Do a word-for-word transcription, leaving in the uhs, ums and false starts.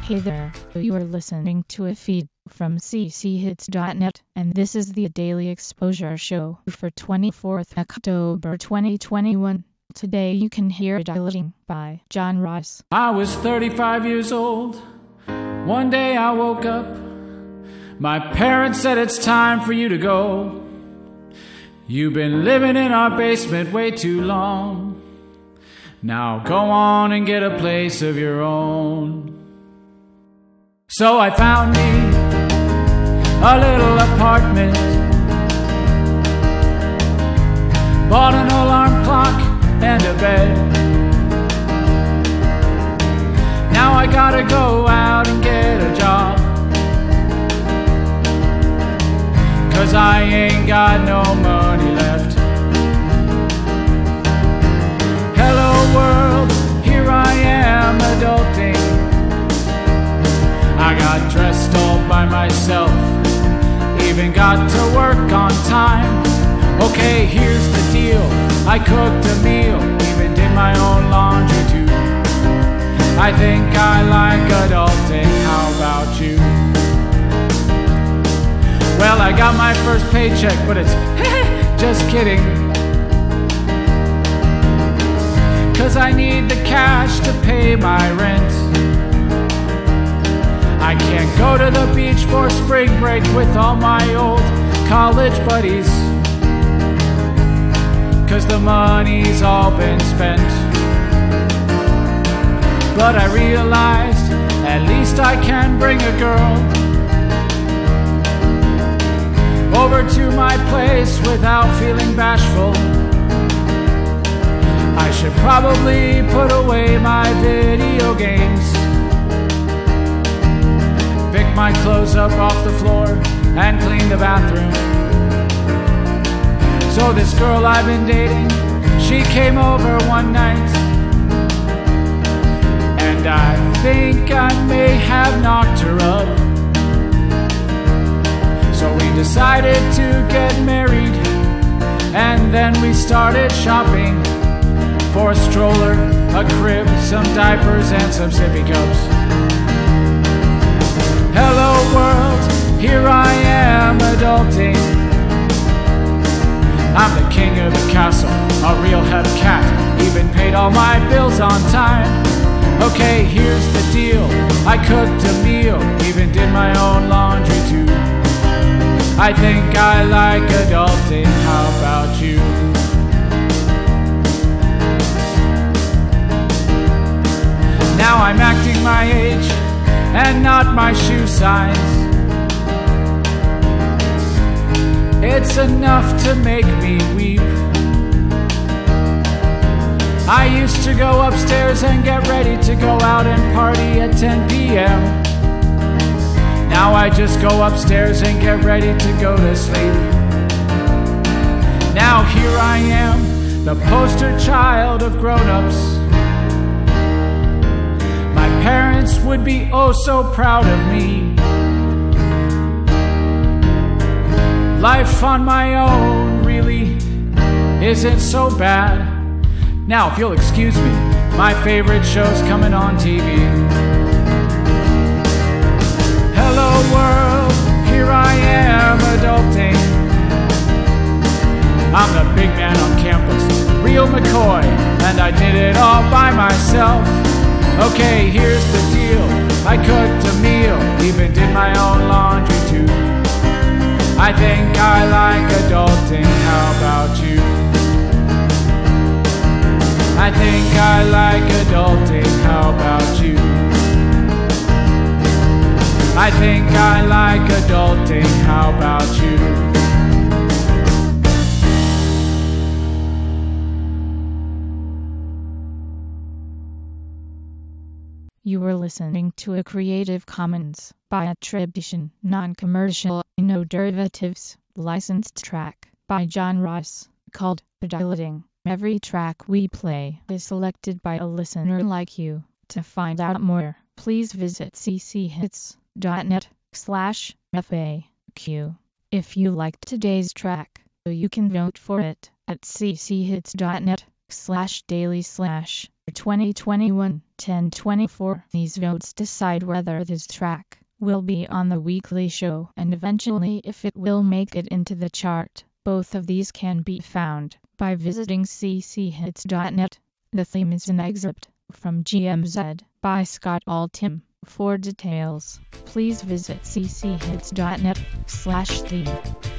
Hey there, you are listening to a feed from c c hits dot net, and this is the Daily Exposure Show for twenty-fourth October twenty twenty-one. Today you can hear Dilating by John Ross. I was thirty-five years old. One day I woke up. My parents said it's time for you to go. You've been living in our basement way too long. Now go on and get a place of your own. So I found me a little apartment, bought an alarm clock and a bed. Now I gotta go out and get a job, 'cause I ain't got no money left. Hello world, here I am adulting. I got dressed all by myself, even got to work on time. Okay, here's the deal, I cooked a meal, even did my own laundry too. I think I like adulting, how about you? Well, I got my first paycheck, but it's just kidding, 'cause I need the cash to pay my rent. I can't go to the beach for spring break with all my old college buddies, 'cause the money's all been spent. But I realized at least I can bring a girl over to my place without feeling bashful. I should probably put away my video games, pick my clothes up off the floor and clean the bathroom. So this girl I've been dating, she came over one night, and I think I may have knocked her up. So we decided to get married, and then we started shopping for a stroller, a crib, some diapers, and some sippy cups. Hello world, here I am adulting. I'm the king of the castle, a real head of cat, even paid all my bills on time. Okay, here's the deal, I cooked a meal, even did my own laundry too. I think I like adulting, how about you? Now I'm acting my age and not my shoe size. It's enough to make me weep. I used to go upstairs and get ready to go out and party at ten p.m. Now I just go upstairs and get ready to go to sleep. Now here I am, the poster child of grown-ups. My parents would be oh so proud of me. Life on my own really isn't so bad. Now, if you'll excuse me, my favorite show's coming on T V. Hello world, here I am adulting. I'm the big man on campus, real McCoy, and I did it all by myself. Okay, here's the deal, I cooked a meal, even did my own laundry too. I think I like adulting, how about you? I think I like adulting, how about you? I think I like adulting, how about you? You were listening to a Creative Commons by attribution, non-commercial, no derivatives, licensed track by John Ross, called Dilating. Every track we play is selected by a listener like you. To find out more, please visit c c hits dot net slash F A Q. If you liked today's track, you can vote for it at c c hits dot net slash daily slash twenty twenty-one ten twenty-four. These votes decide whether this track will be on the weekly show and eventually if it will make it into the chart. Both of these can be found by visiting c c hits dot net. The theme is an excerpt from G M Z by Scott Altham. For details, please visit c c hits dot net slash theme.